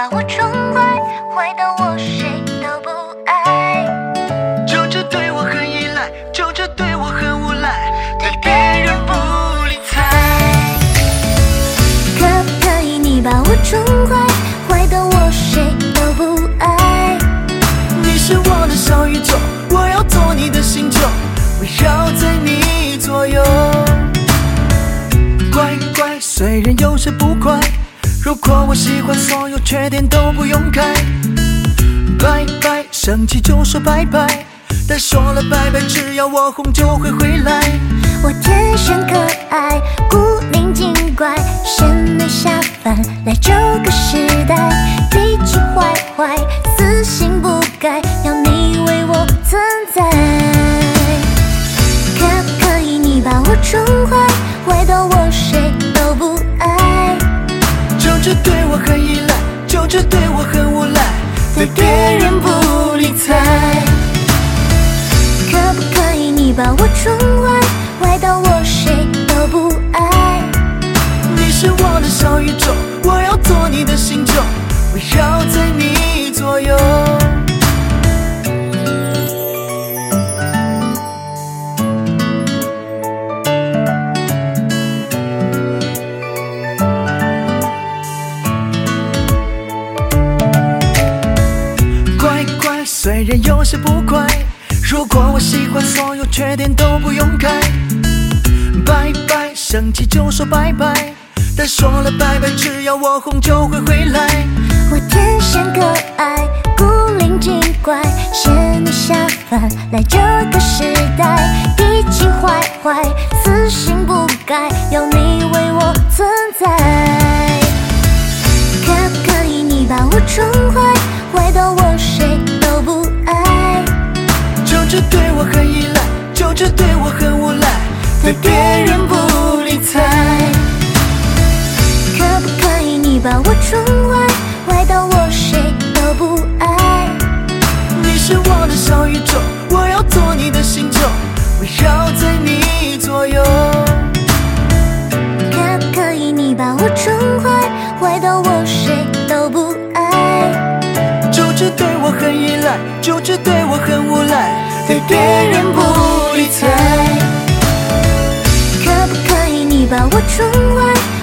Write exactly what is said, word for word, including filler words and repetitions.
把我宠坏，坏到我谁都不爱。 就这对我很依赖，就这对我很无赖，对别人不理睬。 可不可以你把我宠坏，坏到我谁都不爱。 你是我的小宇宙，我要做你的星球，围绕在你左右。乖乖，虽然有些不快，如果我喜欢，所有缺点都不用改。拜拜，生气就说拜拜，但说了拜拜，只要我红就会回来。 我天生可爱，古灵精怪，仙女下凡来这个时代，脾气坏坏，死性不改，要你为我存在。可不可以你把我宠坏，坏到我谁都不爱。 就这对我很依赖，就这对我很无赖，对别人不理睬。 可不可以你把我宠坏，坏到我谁都不爱。 你是我的小宇宙，我要做你的星球，围绕在你左右。乖乖，虽然有些不快，如果我喜欢，所有缺点都不用改。拜拜，生气就说拜拜，但说了拜拜，只要我红就会回来。 我天生可爱，古灵精怪，仙女下凡来这个时代，脾气坏坏，死性不改，要你为我存在。可不可以你把我宠坏，坏到我谁都不爱。 就这对我很依赖，就这对我很无赖，对别人不理睬。 可不可以你把我宠坏，坏到我谁都不爱。 你是我的小宇宙，我要做你的星球，围绕在你左右。 可不可以你把我宠坏，坏到我谁都不爱。 就这对我很依赖，就这对我很无赖，对别人不理睬。 可不可以你把我宠坏，